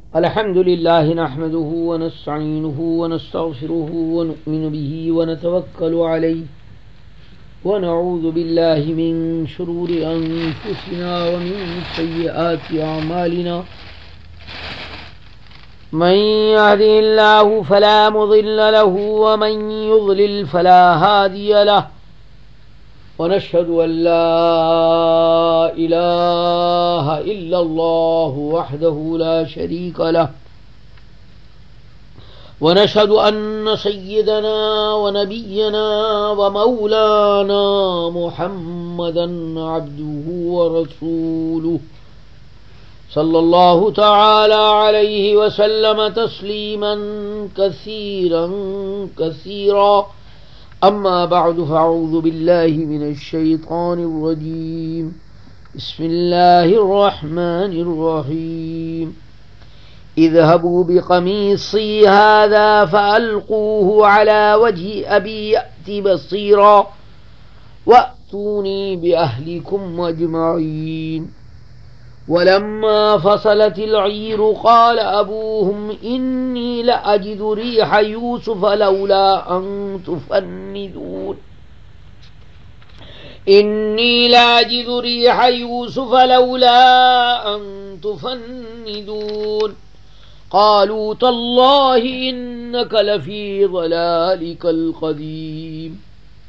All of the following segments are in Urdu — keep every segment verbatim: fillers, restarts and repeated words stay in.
الحمد لله نحمده ونستعينه ونستغفره ونؤمن به ونتوكل عليه ونعوذ بالله من شرور أنفسنا ومن سيئات أعمالنا من يهده الله فلا مضل له ومن يضلل فلا هادي له ونشهد أن لا إله إلا الله وحده لا شريك له ونشهد أن سيدنا ونبينا ومولانا محمدا عبده ورسوله صلى الله تعالى عليه وسلم تسليما كثيرا كثيرا أما بعد فأعوذ بالله من الشيطان الرجيم بسم الله الرحمن الرحيم اذهبوا بقميصي هذا فألقوه على وجه أبي يأت بصيرا وأتوني بأهلكم أجمعين ولما فصلت العير قال أبوهم إني لأجد ريح يوسف لولا أن تفندون إني لأجد ريح يوسف لولا أن تفندون قالوا تالله إنك لفي ضلالك القديم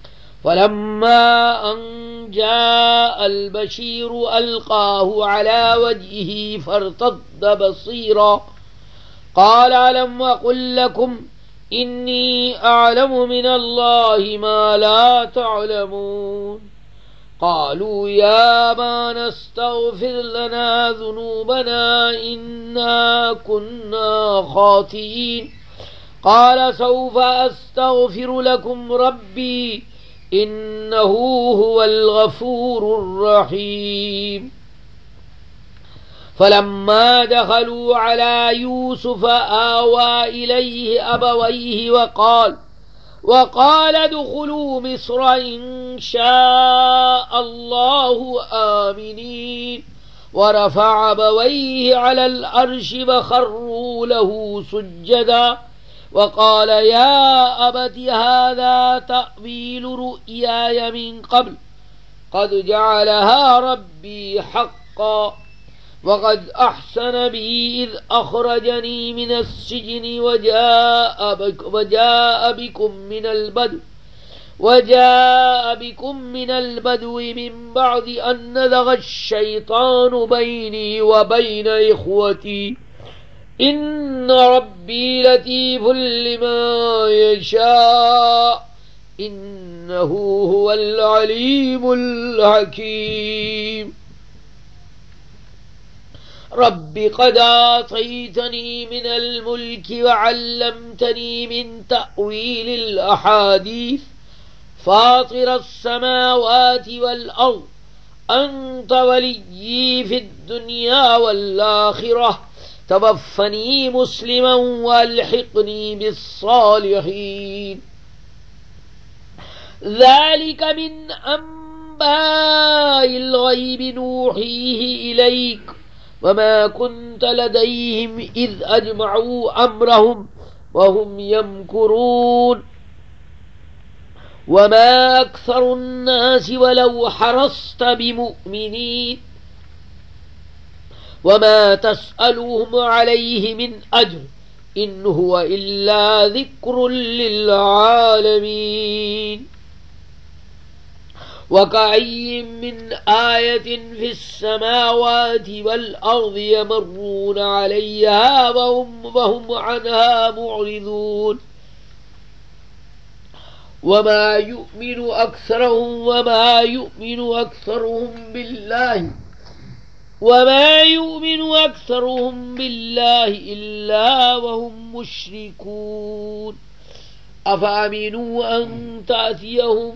فلما أن جاء البشير ألقاه على وجهه فارتد بصيرا قال ألم أقل لكم إني أعلم من الله ما لا تعلمون قالوا يا ما نستغفر لنا ذنوبنا إنا كنا خاطئين قال سوف أستغفر لكم ربي إنه هو الغفور الرحيم فلما دخلوا على يوسف آوى إليه أبويه وقال وقال ادخلوا مصر إن شاء الله آمنين ورفع أبويه على العرش وخروا له سجدا وقال يا أبت هذا تأويل رؤياي من قبل قد جعلها ربي حقا وقد أحسن بي إذ أخرجني من السجن وجاء, بك وجاء بكم من البدو وجاء بكم من البدو من بعد أن نزغ الشيطان بيني وبين إخوتي إن ربي لطيف لما يشاء إنه هو العليم الحكيم رب قد آتيتني من الملك وعلمتني من تأويل الأحاديث فاطر السماوات والأرض أنت وليي في الدنيا والآخرة توفني مسلما والحقني بالصالحين ذلك من أنباء الغيب نوحيه إليك وما كنت لديهم إذ أجمعوا أمرهم وهم يمكرون وما أكثر الناس ولو حرصت بمؤمنين وما تسألهم عليه من أجر إن هو إلا ذكر للعالمين وكأي من آية في السماوات والأرض يمرون عليها وهم, وهم عنها معرضون وما يؤمن أكثرهم وما يؤمن أكثرهم بالله وما يؤمن أكثرهم بالله إلا وهم مشركون أفأمنوا أن تأتيهم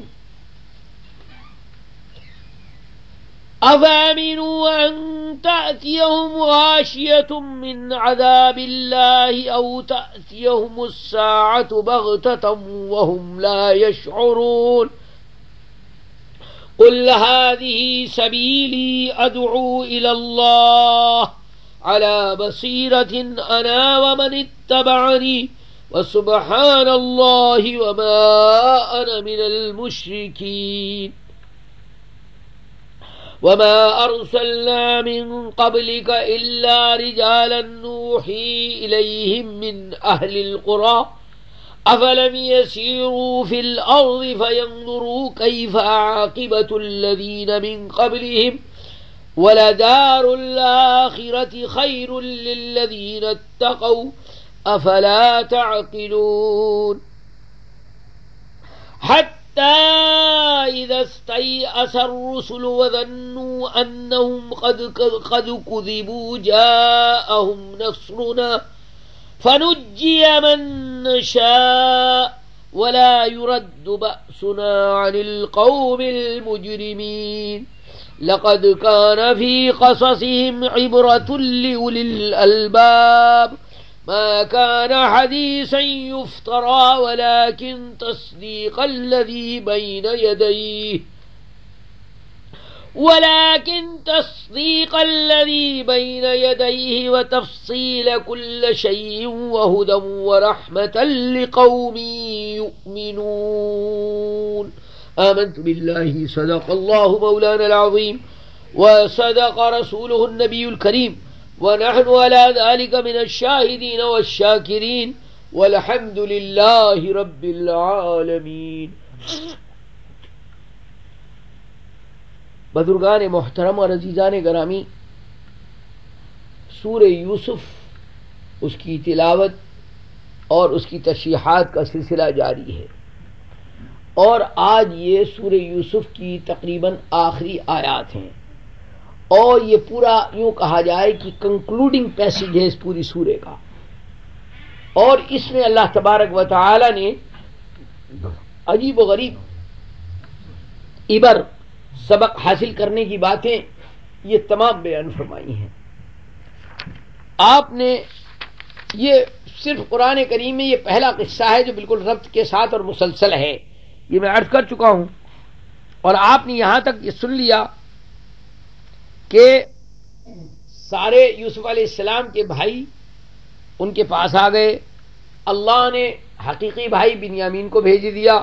أفأمنوا أن تأتيهم غاشية من عذاب الله أو تأتيهم الساعة بغتة وهم لا يشعرون قل هذه سبيلي أدعو إلى الله على بصيرة أنا ومن اتبعني وسبحان الله وما أنا من المشركين وما أرسلنا من قبلك إلا رجالا نوحي إليهم من أهل القرى أفلم يسيروا في الأرض فينظروا كيف عاقبة الذين من قبلهم ولدار الآخرة خير للذين اتقوا أفلا تعقلون حتى إذا استيأس الرسل وظنوا أنهم قد قد كذبوا جاءهم نصرنا فنجي من نشاء ولا يرد بأسنا عن القوم المجرمين لقد كان في قصصهم عبرة لأولي الألباب ما كان حديثا يفترى ولكن تصديق الذي بين يديه ولكن تصديق الذي بين يديه وتفصيل كل شيء وهدى ورحمة لقوم يؤمنون آمنت بالله صدق الله مولانا العظيم وصدق رسوله النبي الكريم ونحن على ذلك من الشاهدين والشاكرين والحمد لله رب العالمین۔ بزرگان محترم اور عزیزان گرامی، سورہ یوسف، اس کی تلاوت اور اس کی تشریحات کا سلسلہ جاری ہے، اور آج یہ سورہ یوسف کی تقریباً آخری آیات ہیں، اور یہ پورا یوں کہا جائے کہ کنکلوڈنگ پیسج ہے اس پوری سورہ کا، اور اس میں اللہ تبارک و تعالی نے عجیب و غریب عبر سبق حاصل کرنے کی باتیں یہ تمام بیان فرمائی ہیں۔ آپ نے یہ صرف قرآن کریم میں یہ پہلا قصہ ہے جو بالکل ربط کے ساتھ اور مسلسل ہے، یہ میں عرض کر چکا ہوں، اور آپ نے یہاں تک یہ سن لیا کہ سارے یوسف علیہ السلام کے بھائی ان کے پاس آ گئے، اللہ نے حقیقی بھائی بنیامین کو بھیج دیا،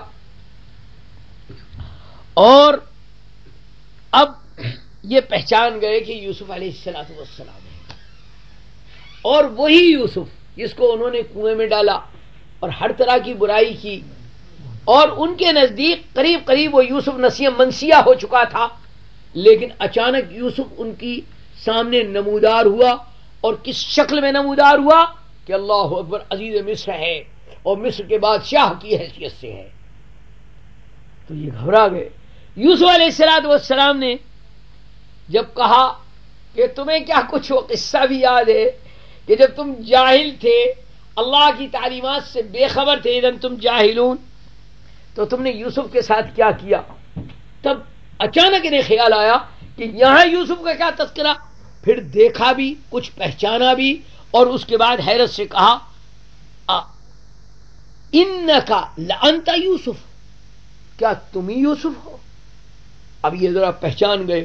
اور اب یہ پہچان گئے کہ یوسف علیہ السلام والسلام ہے، اور وہی یوسف جس کو انہوں نے کنویں میں ڈالا اور ہر طرح کی برائی کی، اور ان کے نزدیک قریب قریب وہ یوسف نسیہ منسیہ ہو چکا تھا، لیکن اچانک یوسف ان کی سامنے نمودار ہوا، اور کس شکل میں نمودار ہوا کہ اللہ اکبر عزیز مصر ہے اور مصر کے بادشاہ کی حیثیت سے ہے۔ تو یہ گھبرا گئے۔ یوسف علیہ السلام والسلام نے جب کہا کہ تمہیں کیا کچھ وہ قصہ بھی یاد ہے کہ جب تم جاہل تھے، اللہ کی تعلیمات سے بے خبر تھے، اذن تم جاہلون، تو تم نے یوسف کے ساتھ کیا کیا؟ تب اچانک انہیں خیال آیا کہ یہاں یوسف کا کیا تذکرہ، پھر دیکھا بھی، کچھ پہچانا بھی، اور اس کے بعد حیرت سے کہا انکا لانت یوسف، کیا تم ہی یوسف ہو؟ اب یہ ذرا پہچان گئے۔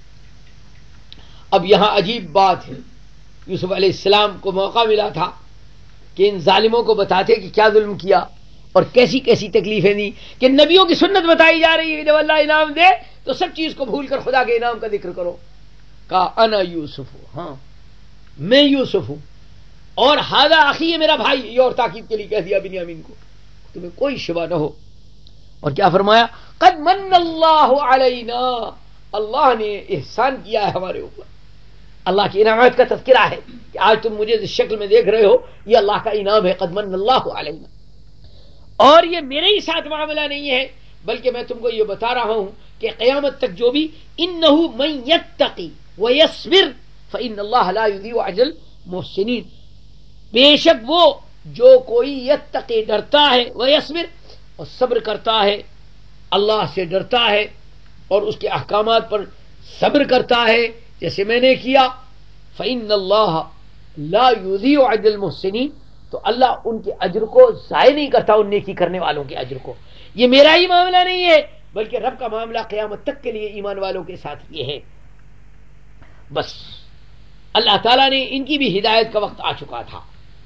اب یہاں عجیب بات ہے، یوسف علیہ السلام کو موقع ملا تھا کہ ان ظالموں کو بتاتے کہ کیا ظلم کیا اور کیسی کیسی تکلیفیں دی، کہ نبیوں کی سنت بتائی جا رہی ہے، جب اللہ انعام دے تو سب چیز کو بھول کر خدا کے انعام کا ذکر کرو۔ کہا انا یوسف ہوں، ہاں میں یوسف ہوں، اور ہذا اخی ہے میرا بھائی، یہ اور تاکید کے لیے کہہ دیا بنیامین کو، تمہیں کوئی شبہ نہ ہو۔ اور کیا فرمایا؟ قد من اللہ علینا، اللہ نے احسان کیا ہے ہمارے اوپر، اللہ کی انعامات کا تذکرہ ہے کہ آج تم مجھے جس شکل میں دیکھ رہے ہو یہ اللہ کا انعام ہے، قد من اللہ علینا۔ اور یہ میرے ہی ساتھ معاملہ نہیں ہے، بلکہ میں تم کو یہ بتا رہا ہوں کہ قیامت تک جو بھی انہ من یتقی ویصبر فإن اللہ لا یضیع اجر المحسنین، بے شک وہ جو کوئی یتقی ڈرتا ہے ویصبر اور صبر کرتا ہے، اللہ سے ڈرتا ہے اور اس کے احکامات پر صبر کرتا ہے جیسے میں نے کیا، فإن اللہ لا یضیع اجر المحسنین، تو اللہ ان کے اجر کو ضائع نہیں کرتا، ان نیکی کرنے والوں کے اجر کو۔ یہ میرا ہی معاملہ نہیں ہے، بلکہ رب کا معاملہ قیامت تک کے لیے ایمان والوں کے ساتھ یہ ہے۔ بس اللہ تعالیٰ نے ان کی بھی ہدایت کا وقت آ چکا تھا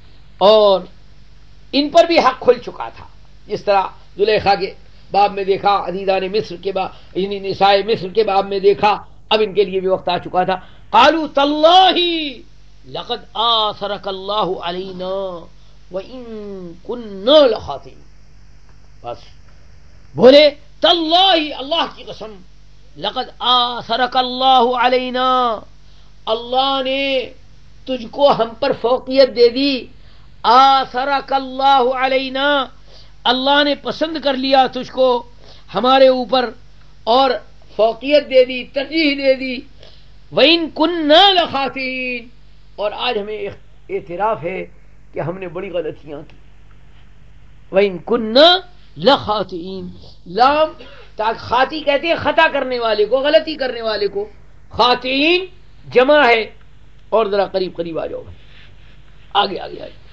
اور ان پر بھی حق کھل چکا تھا. جس طرح زلیخا کے باب میں دیکھا, عزیزان مصر کے باب یعنی نساء مصر کے باب میں دیکھا, اب ان کے لیے بھی وقت آ چکا تھا. قالوا تاللہ لقد آثرک اللہ علینا وَإِن كُنَّا لَخَاطِئِينَ. بس بولے تاللہ, اللہ کی قسم, لقد آثرک اللہ علینا, اللہ نے تجھ کو ہم پر فوقیت دے دی. آثرک اللہ علینا, اللہ نے پسند کر لیا تجھ کو ہمارے اوپر اور فوقیت دے دی, ترجیح دے دی. وَإِن كُنَّا لَخَاطِئِينَ, اور آج ہمیں اعتراف ہے کہ ہم نے بڑی غلطیاں کی. وَإِن كُنَّا لَخَاطِئِينَ, لام تاکہ خاطی کہتے ہیں خطا کرنے والے کو, غلطی کرنے والے کو. خاطئین جمع ہے. اور ذرا قریب قریب آ جاؤ, آگے آگے آگے.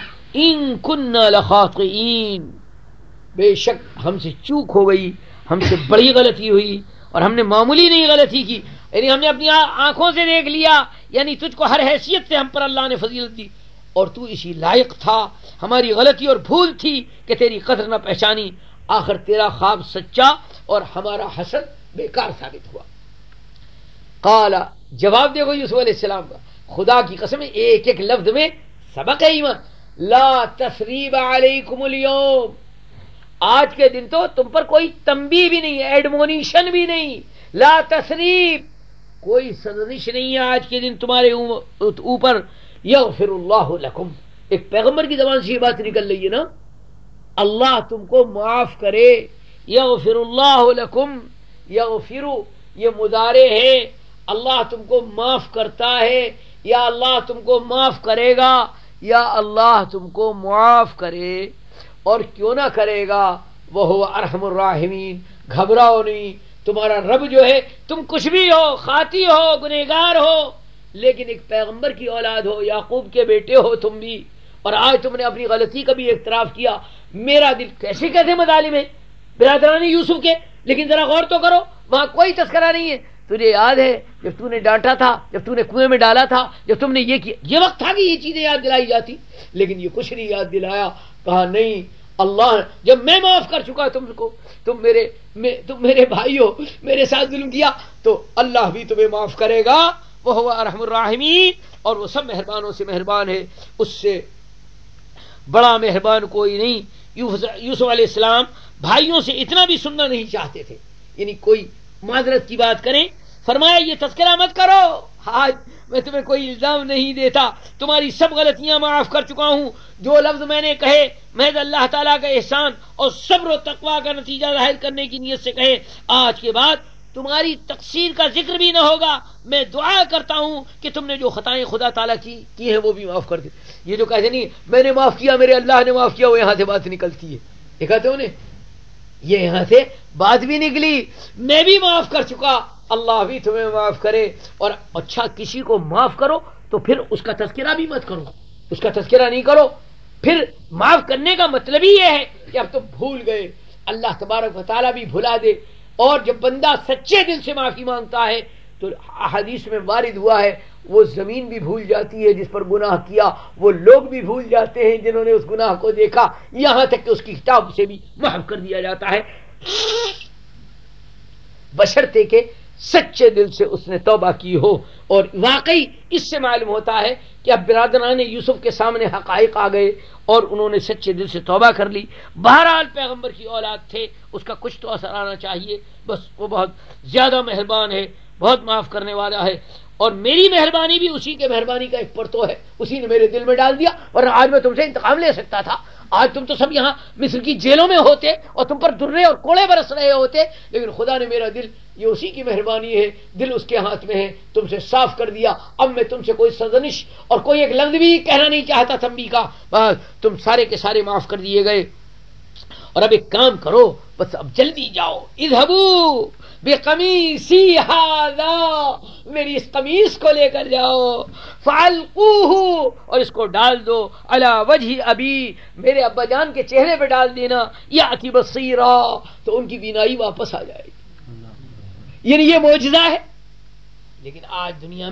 ان كُنَّا لَخَاطِئِينَ, بے شک ہم سے چوک ہو گئی, ہم سے بڑی غلطی ہوئی, اور ہم نے معمولی نہیں غلطی کی, یعنی ہم نے اپنی آنکھوں سے دیکھ لیا, یعنی تجھ کو ہر حیثیت سے ہم پر اللہ نے فضیلت دی اور تو اسی لائق تھا. ہماری غلطی اور بھول تھی کہ تیری قدر نہ پہچانی. آخر تیرا خواب سچا اور ہمارا حسد بیکار ثابت ہوا. قال, جواب دیکھو یوسف علیہ السلام کا, خدا کی قسم ایک ایک لفظ میں سبق ہے ایمان. لا تثریب علیکم اليوم, آج کے دن تو تم پر کوئی تنبیہ بھی نہیں, ایڈمونیشن بھی نہیں. لا تثریب, کوئی سرزنش نہیں ہے آج کے دن تمہارے اوپر. یغفر اللہ لکم, ایک پیغمبر کی زبان سے یہ بات نکل رہی ہے نا, اللہ تم کو معاف کرے. یغفر اللہ لکم, یغفر یہ مضارع ہے, اللہ تم کو معاف کرتا ہے, یا اللہ تم کو معاف کرے گا, یا اللہ تم کو معاف کرے. اور کیوں نہ کرے گا, وہ ارحم الراحمین, گھبراؤ نہیں, تمہارا رب جو ہے, تم کچھ بھی ہو, خاطی ہو, گنہگار ہو, لیکن ایک پیغمبر کی اولاد ہو, یعقوب کے بیٹے ہو تم بھی, اور آج تم نے اپنی غلطی کا بھی اعتراف کیا. میرا دل کیسے کیسے مظالم ہے برادران یوسف کے, لیکن ذرا غور تو کرو, وہاں کوئی تذکرہ نہیں ہے. تجھے یاد ہے جب تو نے ڈانٹا تھا, جب تو نے کنویں میں ڈالا تھا, جب تم نے یہ کیا, یہ وقت تھا کہ یہ چیزیں یاد دلائی جاتی, لیکن یہ کچھ نہیں یاد دلایا. کہا نہیں, اللہ جب میں معاف کر چکا تم کو, تم میرے میں, تم میرے بھائی ہو, میرے ساتھ ظلم کیا, تو اللہ بھی تمہیں معاف کرے گا. وہ ارحم الراحمین, اور وہ سب مہربانوں سے مہربان ہے, اس سے بڑا مہربان کوئی نہیں. یوسف علیہ السلام بھائیوں سے اتنا بھی سننا نہیں چاہتے تھے, یعنی کوئی معذرت کی بات کریں, فرمایا یہ تذکرہ مت کرو, آج میں تمہیں کوئی الزام نہیں دیتا, تمہاری سب غلطیاں معاف کر چکا ہوں. جو لفظ میں نے کہے محض اللہ تعالیٰ کا احسان اور صبر و تقویٰ کا نتیجہ ظاہر کرنے کی نیت سے کہے, آج کے بعد تمہاری تقصیر کا ذکر بھی نہ ہوگا. میں دعا کرتا ہوں کہ تم نے جو خطائیں خدا تعالیٰ کی کی ہیں وہ بھی معاف کر دے. یہ جو کہتے نہیں میں نے معاف کیا, میرے اللہ نے معاف کیا, وہ یہاں سے بات نکلتی ہے, دیکھا تو انہیں, یہ یہاں سے بات بھی نکلی, میں بھی معاف کر چکا, اللہ بھی تمہیں معاف کرے. اور اچھا کسی کو معاف کرو تو پھر اس کا تذکرہ بھی مت کرو, اس کا تذکرہ نہیں کرو. پھر معاف کرنے کا مطلب ہی یہ ہے کہ اب تم بھول گئے, اللہ تبارک و تعالیٰ بھی بھلا دے. اور جب بندہ سچے دل سے معافی مانگتا ہے تو حدیث میں وارد ہوا ہے, وہ زمین بھی بھول جاتی ہے جس پر گناہ کیا, وہ لوگ بھی بھول جاتے ہیں جنہوں نے اس گناہ کو دیکھا, یہاں تک کہ اس کی کتاب سے بھی محو کر دیا جاتا ہے, بشرطے کہ سچے دل سے اس نے توبہ کی ہو. اور واقعی اس سے معلوم ہوتا ہے کہ اب برادران یوسف کے سامنے حقائق آ گئے اور انہوں نے سچے دل سے توبہ کر لی. بہرحال پیغمبر کی اولاد تھے, اس کا کچھ تو اثر آنا چاہیے. بس وہ بہت زیادہ مہربان ہے, بہت معاف کرنے والا ہے, اور میری مہربانی بھی اسی کے مہربانی کا ایک پرتو ہے, اسی نے میرے دل میں ڈال دیا, ورنہ آج میں تم سے انتقام لے سکتا تھا. آج تم تو سب یہاں مصر کی جیلوں میں ہوتے اور تم پر درے اور کوڑے برس رہے ہوتے, لیکن خدا نے میرا دل, یہ اسی کی مہربانی ہے, دل اس کے ہاتھ میں ہے, تم سے صاف کر دیا. اب میں تم سے کوئی سرزنش اور کوئی ایک لفظ بھی کہنا نہیں چاہتا تنبیہ کا, بس تم سارے کے سارے معاف کر دیے گئے. اور اب ایک کام کرو, بس اب جلدی جاؤ, اذهبوا بقمیصی ھذا, میری اس قمیص کو لے کر جاؤ, فالقوہ, اور اس کو ڈال دو, علی وجہ ابی, میرے ابا جان کے چہرے پہ ڈال دینا, یاتی بصیرا, تو ان کی بینائی واپس آ جائے گی. یعنی یہ معجزہ ہے, لیکن آج دنیا میں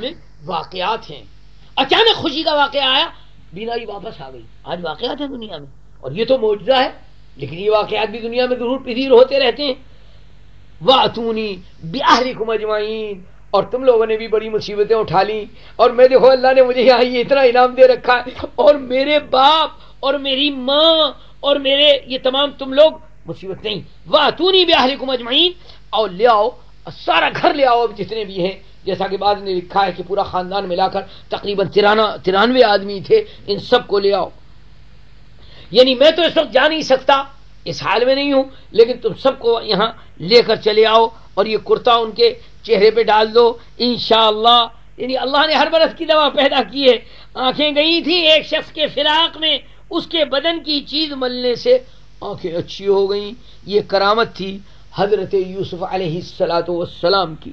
واقعات ہیں. اچانک خوشی کا واقعہ آیا، بینائی واپس آ گئی. آج واقعات ہیں دنیا میں، اور یہ تو معجزہ ہے، لیکن یہ واقعات بھی دنیا میں ضرور پذیر ہوتے رہتے ہیں. وَأْتُونِي بِأَهْلِكُمْ أَجْمَعِينَ، اور تم لوگوں نے بھی بڑی مصیبتیں اٹھا لیں، اور میں دیکھو اللہ نے مجھے یہاں یہ اتنا انعام دے رکھا ہے، اور میرے باپ اور میری ماں اور میرے یہ تمام تم لوگ مصیبت نہیں. وَأْتُونِي بِأَهْلِكُمْ أَجْمَعِينَ، اور لے آؤ سارا گھر لے آؤ اب جتنے بھی ہیں. جیسا کہ بعد نے لکھا ہے کہ پورا خاندان ملا کر تقریباً ترانا ترانوے آدمی تھے، ان سب کو لے آؤ. یعنی میں تو اس وقت جا نہیں سکتا، اس حال میں نہیں ہوں، لیکن تم سب کو یہاں لے کر چلے آؤ، اور یہ کرتا ان کے چہرے پہ ڈال دو انشاءاللہ. یعنی اللہ نے ہر برس کی دوا پیدا کی ہے. آنکھیں گئی تھیں ایک شخص کے فراق میں، اس کے بدن کی چیز ملنے سے آنکھیں اچھی ہو گئیں. یہ کرامت تھی حضرت یوسف علیہ الصلاۃ والسلام کی.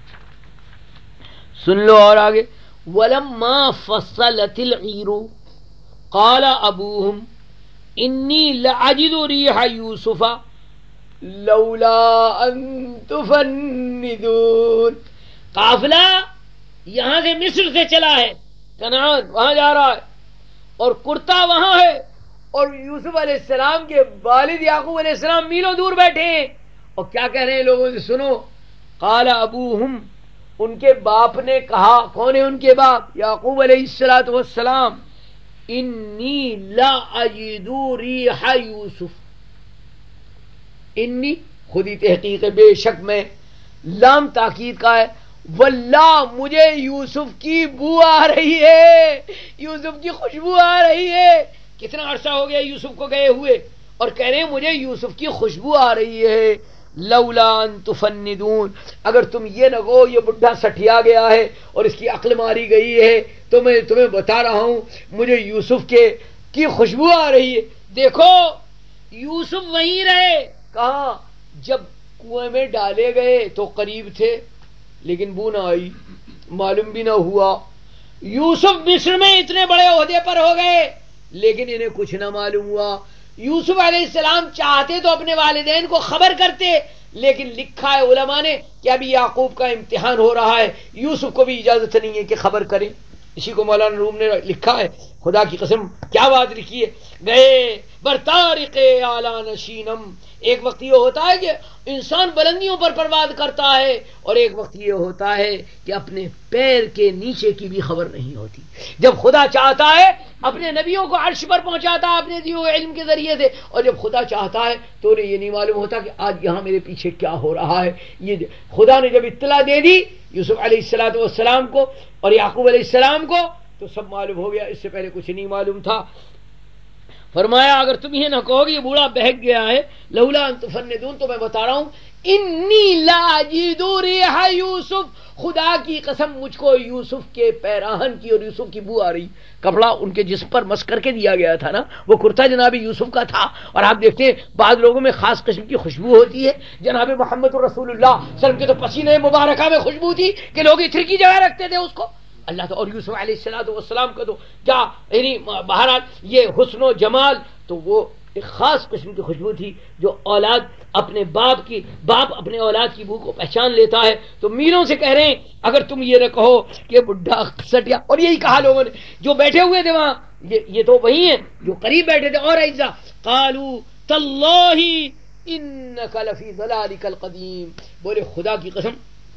سن لو اور آگے. وَلَمَّا فَصَّلَتِ الْعِيرُ قَالَ أَبُوهُمْ إِنِّي لَأَجِدُ رِيحَ يُوسُفَ لَوْلَا أَن تُفَنِّدُونَ. قافلہ یہاں سے مصر سے چلا ہے، کنعان وہاں جا رہا ہے، اور کرتا وہاں ہے، اور یوسف علیہ السلام کے والد یعقوب علیہ السلام میلوں دور بیٹھے ہیں، اور کیا کہہ رہے ہیں لوگوں سے سنو. قال ابوہم، ان کے باپ نے کہا. کون ہے ان کے باپ؟ یعقوب علیہ الصلوۃ والسلام. انی لا اجد ریح یوسف، انی خودی تحقیق بے شک میں، لام تاکید کا ہے. واللہ مجھے یوسف کی بو آ رہی ہے، یوسف کی خوشبو آ رہی ہے. کتنا عرصہ ہو گیا یوسف کو گئے ہوئے، اور کہہ رہے ہیں مجھے یوسف کی خوشبو آ رہی ہے. لولا ان تفندون، اگر تم یہ نہ کہو یہ بڈھا سٹھیا گیا ہے اور اس کی عقل ماری گئی ہے، تو میں تمہیں بتا رہا ہوں مجھے یوسف کے کی خوشبو آ رہی ہے. دیکھو یوسف وہیں رہے. کہاں؟ جب کنویں میں ڈالے گئے تو قریب تھے، لیکن بو نہ آئی، معلوم بھی نہ ہوا. یوسف مصر میں اتنے بڑے عہدے پر ہو گئے، لیکن انہیں کچھ نہ معلوم ہوا. یوسف علیہ السلام چاہتے تو اپنے والدین کو خبر کرتے، لیکن لکھا ہے علماء نے کہ ابھی یعقوب کا امتحان ہو رہا ہے، یوسف کو بھی اجازت نہیں ہے کہ خبر کریں. اسی کو مولانا روم نے لکھا ہے، خدا کی قسم کیا بات لکھی ہے. گئے برطارق اعلی نشینم. ایک وقت یہ ہوتا ہے کہ انسان بلندیوں پر پرواز کرتا ہے، اور ایک وقت یہ ہوتا ہے کہ اپنے پیر کے نیچے کی بھی خبر نہیں ہوتی. جب خدا چاہتا ہے اپنے نبیوں کو عرش پر پہنچاتا ہے اپنے دیے ہوئے علم کے ذریعے سے، اور جب خدا چاہتا ہے تو انہیں یہ نہیں معلوم ہوتا کہ آج یہاں میرے پیچھے کیا ہو رہا ہے. یہ خدا نے جب اطلاع دے دی یوسف علیہ الصلوۃ والسلام کو اور یعقوب علیہ السلام کو، تو سب معلوم ہو گیا، اس سے پہلے کچھ نہیں معلوم تھا. فرمایا اگر تم یہ نہ کہو گے یہ بوڑھا بہک گیا ہے، لولا ان تفندون، تو میں بتا رہا ہوں انی لا اجد ریح یوسف، خدا کی قسم مجھ کو یوسف کے پیراہن کی اور یوسف کی بو آ رہی. کپڑا ان کے جسم پر مس کر کے دیا گیا تھا نا، وہ کرتا جناب یوسف کا تھا. اور آپ دیکھتے ہیں بعض لوگوں میں خاص قسم کی خوشبو ہوتی ہے. جناب محمد رسول اللہ صلی اللہ علیہ وسلم کے تو پسینے مبارکہ میں خوشبو تھی کہ لوگ اتر کی جگہ رکھتے تھے اس کو. اللہ تو اور یوسف علیہ السلام والسلام کا تو کیا یعنی بہرحال یہ حسن و جمال، تو وہ ایک خاص قسم کی خوشبو تھی جو اولاد اپنے باپ کی باپ اپنے اولاد کی بو کو پہچان لیتا ہے. تو میروں سے کہہ رہے ہیں اگر تم یہ نہ کہو کہ بڈھا سٹیا. اور یہی کہا لوگوں نے جو بیٹھے ہوئے تھے وہاں، یہ یہ تو وہی ہیں جو قریب بیٹھے تھے. اور ایسا قالوا تاللہ انک لفی ضلالک القدیم، بولے خدا کی قسم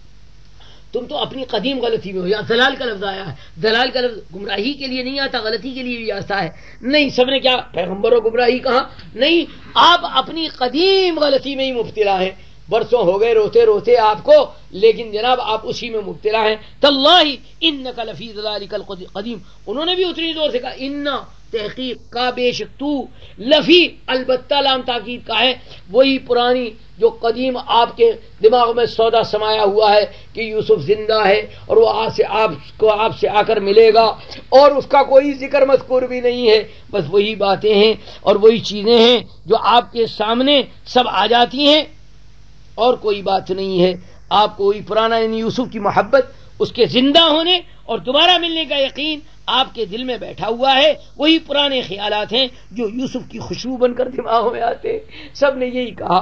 تم تو اپنی قدیم غلطی میں ہو. یہاں دلال کا لفظ آیا ہے. دلال کا لفظ گمراہی کے لیے نہیں آتا، غلطی کے لیے بھی آتا ہے. نہیں سب نے کیا پیغمبروں گمراہی کہا؟ نہیں، آپ اپنی قدیم غلطی میں ہی مبتلا ہیں. برسوں ہو گئے روتے روتے آپ کو، لیکن جناب آپ اسی میں مبتلا ہیں. تاللہ انک لفی ضلالک القدیم. انہوں نے بھی اتنی زور سے کہا انا، تحقیق کا، بے شک تو، لفی البتہ لام تاکید کا ہے، وہی پرانی جو قدیم آپ کے دماغ میں سودا سمایا ہوا ہے کہ یوسف زندہ ہے اور وہ آج سے آپ کو آپ سے آ کر ملے گا، اور اس کا کوئی ذکر مذکور بھی نہیں ہے. بس وہی باتیں ہیں اور وہی چیزیں ہیں جو آپ کے سامنے سب آ جاتی ہیں، اور کوئی بات نہیں ہے. آپ کو وہی پرانا یعنی یوسف کی محبت، اس کے زندہ ہونے اور دوبارہ ملنے کا یقین آپ کے دل میں بیٹھا ہوا ہے. وہی پرانے خیالات ہیں جو یوسف کی خوشبو بن کر دماغوں میں آتے. سب نے یہی کہا.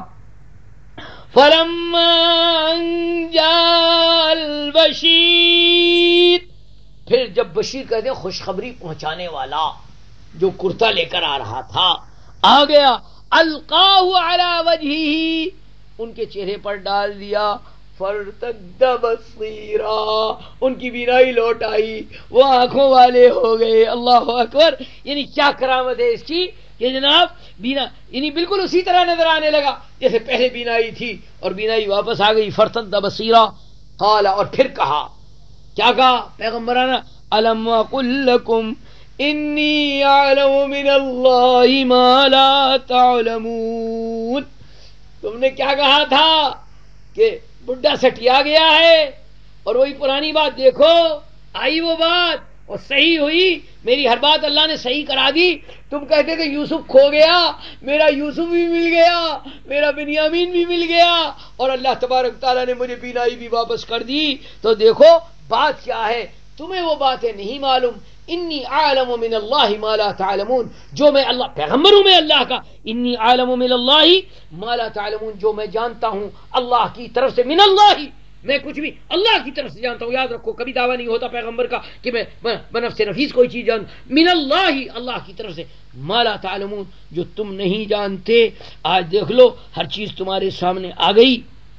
فَلَمَّا أَن جَاءَ الْبَشِيرُ پھر جب بشیر کہتے ہیں خوشخبری پہنچانے والا جو کرتا لے کر آ رہا تھا آ گیا، القاہ علی وجہہ، ان کے چہرے پر ڈال دیا، فرتد بصیرا، ان کی بینائی لوٹ آئی، وہ آنکھوں والے ہو گئے۔ اللہ اکبر! یعنی کیا کرامت ہے اس کی کہ جناب بینا یعنی بالکل اسی طرح نظر آنے لگا جیسے پہلے بینائی تھی، اور بینائی واپس آ گئی۔ فرتد بصیرا، قال، اور پھر کہا، کیا کہا پیغمبرانہ، الم اقل لکم انی اعلم من اللہ ما لا تعلمون، تم نے کیا کہا تھا کہ بڈھا سٹیا گیا ہے، اور وہی پرانی بات دیکھو آئی وہ بات اور صحیح ہوئی، میری ہر بات اللہ نے صحیح کرا دی۔ تم کہتے تھے یوسف کھو گیا، میرا یوسف بھی مل گیا، میرا بنیامین بھی مل گیا، اور اللہ تبارک تعالیٰ نے مجھے بینائی بھی واپس کر دی۔ تو دیکھو بات کیا ہے، تمہیں وہ باتیں نہیں معلوم، انی اعلم من اللہ ما لا تعلمون، جو میں اللہ پیغمبر ہوں میں اللہ کا، انی اعلم من اللہ ما لا تعلمون، جو میں جانتا ہوں اللہ کی طرف سے، من اللہ، میں کچھ بھی اللہ کی طرف سے جانتا ہوں۔ یاد رکھو کبھی دعویٰ نہیں ہوتا پیغمبر کا کہ میں بنفس نفیس کوئی چیز جانتا، من اللہ، اللہ کی طرف سے، ما لا تعلمون، جو تم نہیں جانتے۔ آج دیکھ لو ہر چیز تمہارے سامنے آ گئی،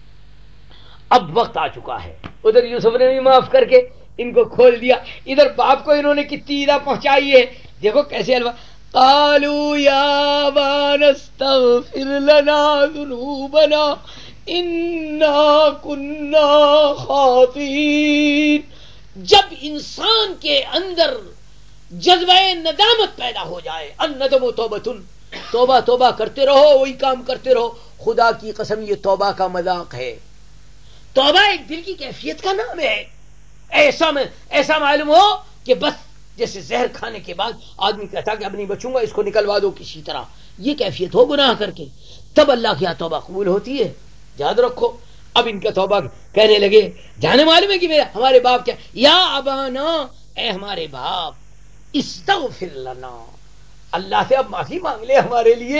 اب وقت آ چکا ہے۔ ادھر یوسف نے بھی معاف کر کے ان کو کھول دیا، ادھر باپ کو انہوں نے کتنی ایذا پہنچائی ہے، دیکھو کیسے الوا قالوا یا ابانا استغفر لنا ذنوبنا انا کنا خاطئین۔ جب انسان کے اندر جذبہ ندامت پیدا ہو جائے، الندم توبۃ، توبہ توبہ کرتے رہو، وہی کام کرتے رہو، خدا کی قسم یہ توبہ کا مذاق ہے۔ توبہ ایک دل کی کیفیت کا نام ہے، ایسا میں ایسا معلوم ہو کہ بس جیسے زہر کھانے کے بعد آدمی کہتا کہ اب نہیں بچوں گا، اس کو نکلوا دو کسی طرح، یہ کیفیت ہو گناہ کر کے، تب اللہ کی یہاں توبہ قبول ہوتی ہے۔ یاد رکھو اب ان کا توبہ کہنے لگے، جانے معلوم ہے کہ میرا ہمارے باپ کیا، یا ابانا، اے ہمارے باپ، استغفر لنا، اللہ سے اب معافی مانگ لے ہمارے لیے،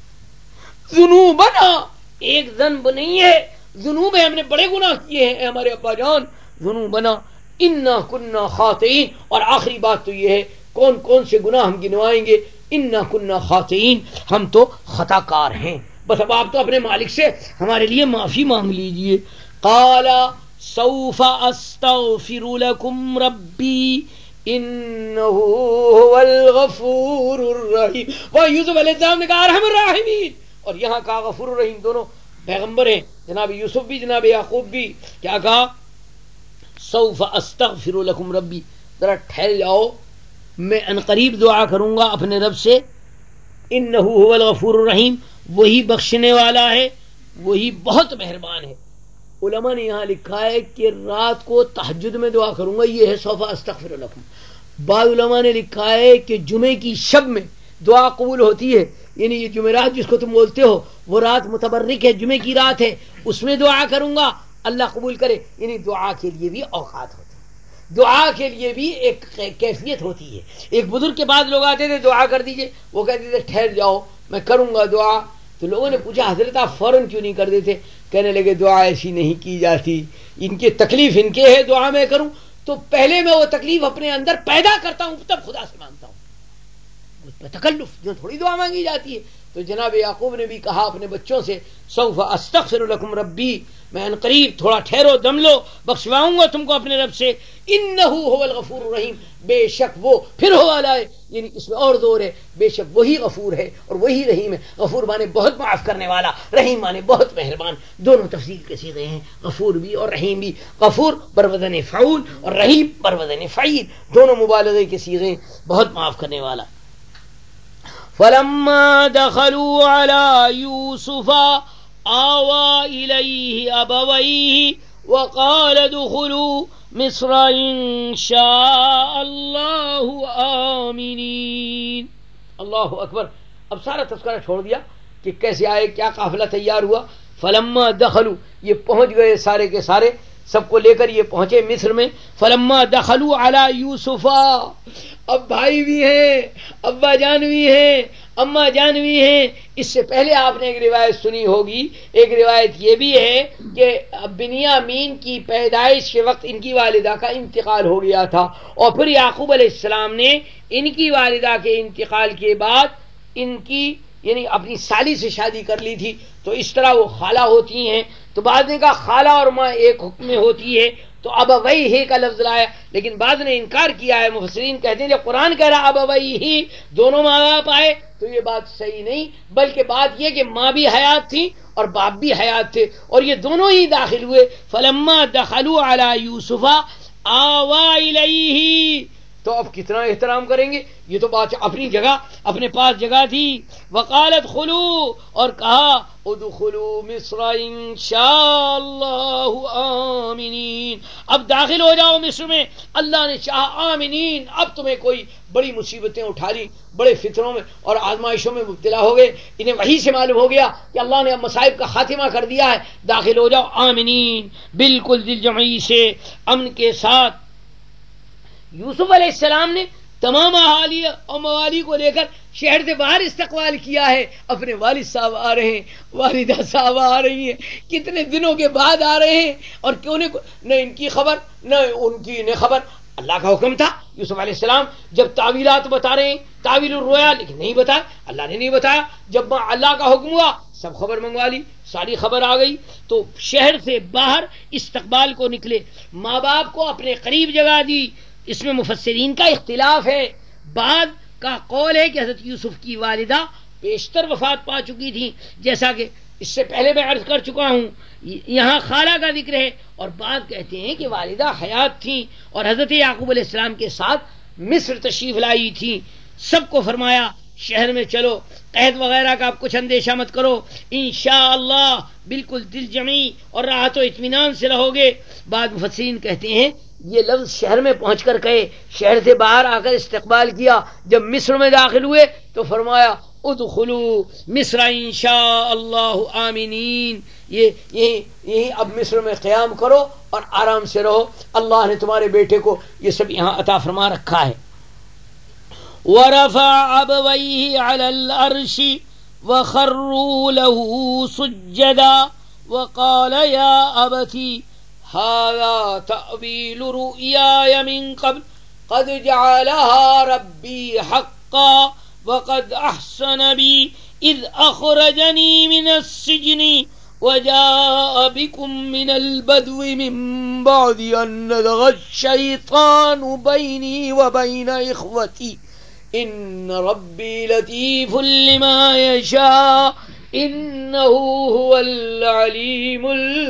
ذنوبنا، ایک ذنب نہیں ہے، ذنوب ہے، ہم نے بڑے گناہ کیے ہیں اے ہمارے ابا جان، ذنوبنا انا کنا خاطئین، اور آخری بات تو یہ ہے کون کون سے گناہ ہم گنوائیں گے، انا کنا خاطئین، ہم تو خطا کار ہیں، بس اب آپ تو اپنے مالک سے ہمارے لیے معافی مانگ لیجئے۔ قال سوف استغفر لکم ربی انہ هو الغفور الرحیم، وہ یوسف علیہ السلام نے کہا ارحم الراحمین، اور یہاں کہا غفور الرحیم، دونوں پیغمبر ہیں، جناب یوسف بھی جناب یعقوب بھی۔ کیا کہا؟ سوف استغفر لکم ربی، ذرا ٹھہر جاؤ، میں انقریب دعا کروں گا اپنے رب سے، انہ هو الغفور الرحیم، وہی بخشنے والا ہے، وہی بہت مہربان ہے۔ علماء نے یہاں لکھا ہے کہ رات کو تہجد میں دعا کروں گا، یہ ہے سوف استغفر لکم۔ بعض علماء نے لکھا ہے کہ جمعے کی شب میں دعا قبول ہوتی ہے، یعنی یہ جمعرات جس کو تم بولتے ہو وہ رات متبرک ہے، جمعے کی رات ہے، اس میں دعا کروں گا اللہ قبول کرے، یعنی دعا کے لیے بھی اوقات ہوتے ہیں، دعا کے لیے بھی ایک کیفیت ہوتی ہے۔ ایک بزرگ کے بعد لوگ آتے تھے دعا کر دیجئے، وہ کہتے تھے ٹھہر جاؤ میں کروں گا دعا، تو لوگوں نے پوچھا حضرت آپ فوراً کیوں نہیں کر دیتے؟ کہنے لگے دعا ایسی نہیں کی جاتی، ان کی تکلیف ان کے ہے، دعا میں کروں تو پہلے میں وہ تکلیف اپنے اندر پیدا کرتا ہوں تب خدا سے مانگتا ہوں، تکلف جو تھوڑی دعا مانگی جاتی ہے۔ تو جناب یعقوب نے بھی کہا اپنے بچوں سے سوف استغفر لکم ربی، میں ان قریب، تھوڑا ٹھہرو دم لو، بخشواؤں گا تم کو اپنے رب سے، انہ هو الغفور الرحیم، بے شک وہ، پھر ہو والا ہے، یعنی اس میں اور دور ہے، بے شک وہی غفور ہے اور وہی رحیم ہے۔ غفور مانے بہت معاف کرنے والا، رحیم مانے بہت مہربان، دونوں تفصیل کے صیغے ہیں، غفور بھی اور رحیم بھی، غفور بر وزن فعول اور رحیم بر وزن فعیل، دونوں مبالغے کے صیغے ہیں، بہت معاف کرنے والا۔ فلما دخلوا على يوسف آوى إليه أبويه وقال ادخلوا مصر إن شاء الله آمنين۔ اللہ اکبر! اب سارا تذکرہ چھوڑ دیا کہ کیسے آئے، کیا قافلہ تیار ہوا۔ فلما دخلوا، یہ پہنچ گئے سارے کے سارے، سب کو لے کر یہ پہنچے مصر میں۔ فلما دخلوا علی یوسف، اب بھائی بھی ہیں، ابا جان بھی ہیں، اما جان بھی ہیں. اس سے پہلے آپ نے ایک روایت سنی ہوگی، ایک روایت یہ بھی ہے کہ بنیامین کی پیدائش کے وقت ان کی والدہ کا انتقال ہو گیا تھا، اور پھر یعقوب علیہ السلام نے ان کی والدہ کے انتقال کے بعد ان کی یعنی اپنی سالی سے شادی کر لی تھی، تو اس طرح وہ خالہ ہوتی ہیں. تو بعد نے کہا خالہ اور ماں ایک حکم میں ہوتی ہے، تو ابویہ کا لفظ لایا، لیکن بعد نے انکار کیا ہے. مفسرین کہتے ہیں جب قرآن کہہ رہا ابویہ دونوں ماں باپ آئے تو یہ بات صحیح نہیں، بلکہ بات یہ کہ ماں بھی حیات تھی اور باپ بھی حیات تھے، اور یہ دونوں ہی داخل ہوئے. فلما دخلوا علی یوسف آوا الیہ. تو اب کتنا احترام کریں گے، یہ تو بات اپنی جگہ اپنے پاس جگہ تھی. وقالت خلو، اور کہا ادخلوا مصر انشاء اللہ آمنین، اب داخل ہو جاؤ مصر میں، اللہ نے چاہا آمنین. اب تمہیں کوئی بڑی مصیبتیں اٹھا لی، بڑے فتنوں میں اور آزمائشوں میں مبتلا ہو گئے، انہیں وحی سے معلوم ہو گیا کہ اللہ نے اب مصائب کا خاتمہ کر دیا ہے، داخل ہو جاؤ آمنین، بالکل دل جمعی سے، امن کے ساتھ. یوسف علیہ السلام نے تمام اہالی اور موالی کو لے کر شہر سے باہر استقبال کیا ہے. اپنے والد صاحب آ رہے ہیں، والدہ صاحب آ رہی ہیں، کتنے دنوں کے بعد آ رہے ہیں، اور کیوں نے نہ ان کی خبر نہ ان کی انہیں خبر. اللہ کا حکم تھا یوسف علیہ السلام جب تعویلات بتا رہے ہیں، تعویل الرؤیا، لیکن نہیں بتایا، اللہ نے نہیں بتایا. جب اللہ کا حکم ہوا سب خبر منگوا لی، ساری خبر آ گئی، تو شہر سے باہر استقبال کو نکلے، ماں باپ کو اپنے قریب جگہ دی. اس میں مفسرین کا اختلاف ہے. بعد کا قول ہے کہ حضرت یوسف کی والدہ بیشتر وفات پا چکی تھی، جیسا کہ اس سے پہلے میں عرض کر چکا ہوں. یہاں خالہ کا ذکر ہے، اور بعد کہتے ہیں کہ والدہ حیات تھیں اور حضرت یعقوب علیہ السلام کے ساتھ مصر تشریف لائی تھی. سب کو فرمایا شہر میں چلو، قحط وغیرہ کا آپ کچھ اندیشہ مت کرو، انشاءاللہ بالکل دل جمعی اور راحت و اطمینان سے رہو گے. بعد مفسرین کہتے ہیں یہ لفظ شہر میں پہنچ کر کہے، شہر سے باہر آ کر استقبال کیا. جب مصر میں داخل ہوئے تو فرمایا ادخلوا مصر انشاء اللہ آمنین. یہ یہی یہی اب مصر میں قیام کرو اور آرام سے رہو، اللہ نے تمہارے بیٹے کو یہ سب یہاں عطا فرما رکھا ہے. ورفع ابویہ علی العرش وخروا له سجدا وقال یا ابتی هذا تأویل رؤیای من قبل قد جعلها ربی حقا وقد احسن بی اذ اخرجنی من السجن وجاء بكم من البدو من بعد ان نزغ الشیطان بینی وبین اخوتی ان ربی لطیف لما یشاء انه هو العلیم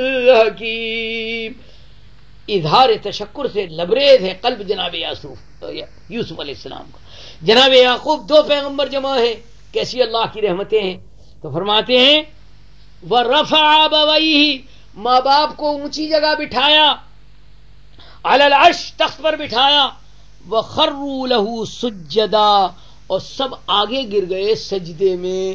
الحکیم. اظہار تشکر سے لبریز ہے قلب جناب یوسف یوسف علیہ السلام کا. جناب یعقوب دو پیغمبر جمع ہیں، کیسی اللہ کی رحمتیں ہیں. تو فرماتے ہیں وَرَفَعَ أَبَوَيْهِ، ماں باپ کو اونچی جگہ بٹھایا، علی العرش تخت پر بٹھایا، وَخَرُّوا لَهُ سُجَّدًا، اور سب آگے گر گئے سجدے میں.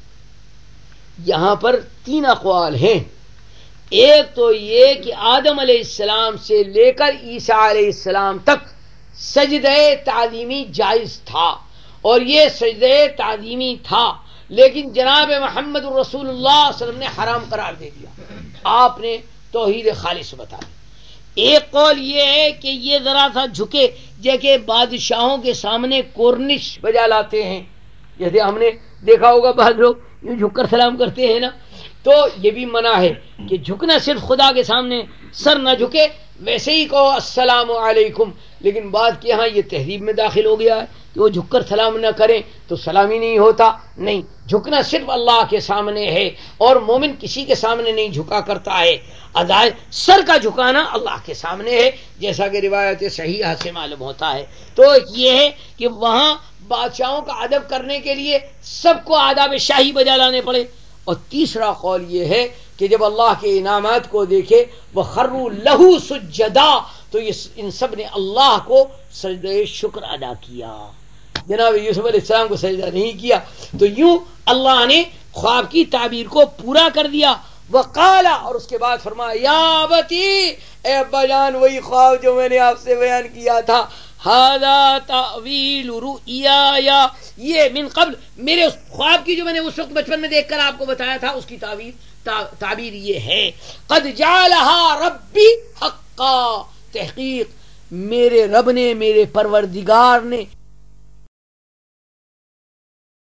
یہاں پر تین اقوال ہیں. ایک تو یہ کہ آدم علیہ السلام سے لے کر عیسیٰ علیہ السلام تک سجدہ تعظیمی جائز تھا، اور یہ سجدہ تعظیمی تھا، لیکن جناب محمد رسول اللہ صلی اللہ علیہ وسلم نے حرام قرار دے دیا، آپ نے توحید خالص بتا دی. ایک قول یہ ہے کہ یہ ذرا سا جھکے، جیسے بادشاہوں کے سامنے کورنش بجا لاتے ہیں، جیسے ہم نے دیکھا ہوگا بعض لوگ یوں جھک کر سلام کرتے ہیں نا، تو یہ بھی منع ہے کہ جھکنا صرف خدا کے سامنے، سر نہ جھکے، ویسے ہی کہو السلام علیکم. لیکن بعد کے یہاں یہ تہذیب میں داخل ہو گیا ہے کہ وہ جھک کر سلام نہ کریں تو سلام ہی نہیں ہوتا. نہیں، جھکنا صرف اللہ کے سامنے ہے، اور مومن کسی کے سامنے نہیں جھکا کرتا ہے. ادائے سر کا جھکانا اللہ کے سامنے ہے، جیسا کہ روایت صحیحہ سے معلوم ہوتا ہے. تو یہ ہے کہ وہاں بادشاہوں کا ادب کرنے کے لیے سب کو آداب شاہی بجا لانے پڑے. اور تیسرا قول یہ ہے کہ جب اللہ کے انعامات کو دیکھے وَخَرُّوا لَهُ سُجَّدًا، تو یہ ان سب نے اللہ کو سجدہ شکر ادا کیا. جناب یوسف علیہ السلام کو سجدہ نہیں کیا، تو یوں اللہ نے خواب کی تعبیر کو پورا کر دیا. وقال، اور اس کے بعد فرمایا یا ابتی، اے ابا جان وہی خواب جو میں نے آپ سے بیان کیا تھا، ھذا تاویل رؤیایا، یہ من قبل میرے اس خواب کی جو میں نے اس وقت بچپن میں دیکھ کر آپ کو بتایا تھا اس کی تعبیر تعبیر یہ ہے، قد جعلها ربی حقا، تحقیق میرے رب نے، میرے پروردگار نے